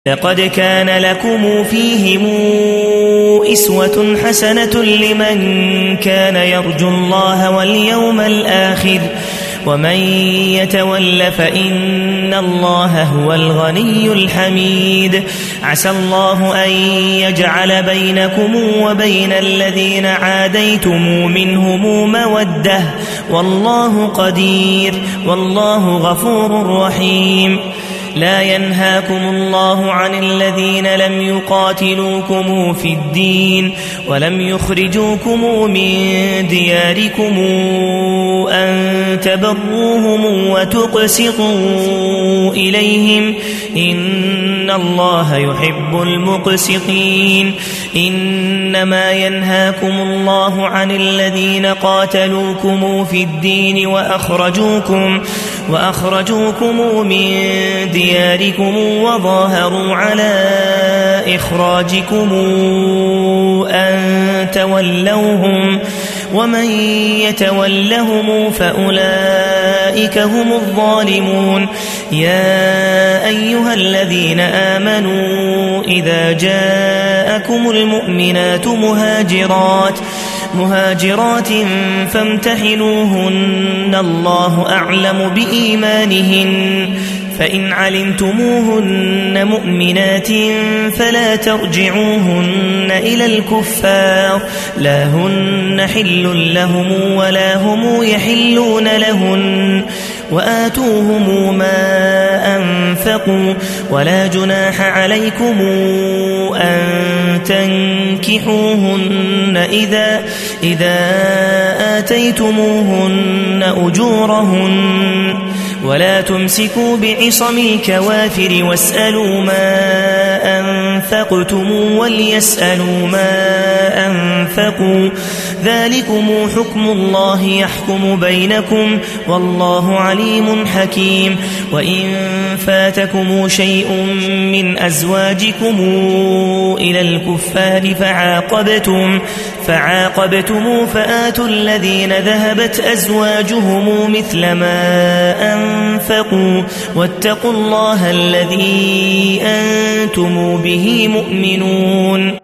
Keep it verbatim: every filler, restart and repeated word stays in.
لقد كان لكم فيهم أسوة حسنة لمن كان يرجو الله واليوم الآخر ومن يتول فإن الله هو الغني الحميد عسى الله أن يجعل بينكم وبين الذين عاديتم منهم مودة والله قدير والله غفور رحيم لا ينهاكم الله عن الذين لم يقاتلوكم في الدين ولم يخرجوكم من دياركم أن تبروهم وتقسطوا إليهم إن الله يحب المقسطين إنما ينهاكم الله عن الذين قاتلوكم في الدين وأخرجوكم, وأخرجوكم من دياركم وظاهروا على إخراجكم أن تولوهم ومن يتولهم فأولئك هم الظالمون يا أيها الذين آمنوا إذا جاءكم المؤمنات مهاجرات مهاجرات فامتحنوهن الله أعلم بإيمانهن فإن علمتموهن مؤمنات فلا ترجعوهن إلى الكفار لا هن حل لهم ولا هم يحلون لهن وآتوهم ما أنفقوا ولا جناح عليكم أن تنكحوهن إذا, إذا آتيتموهن أجورهن ولا تمسكوا بعصم الكوافر واسألوا ما أنفقتم وليسألوا ما أنفقوا ذلكم حكم الله يحكم بينكم والله عليم حكيم وإن فاتكم شيء من أزواجكم إلى الكفار فعاقبتم, فعاقبتم فآتوا الذين ذهبت أزواجهم مثل ما أنفقوا واتقوا الله الذي أنتم به مؤمنون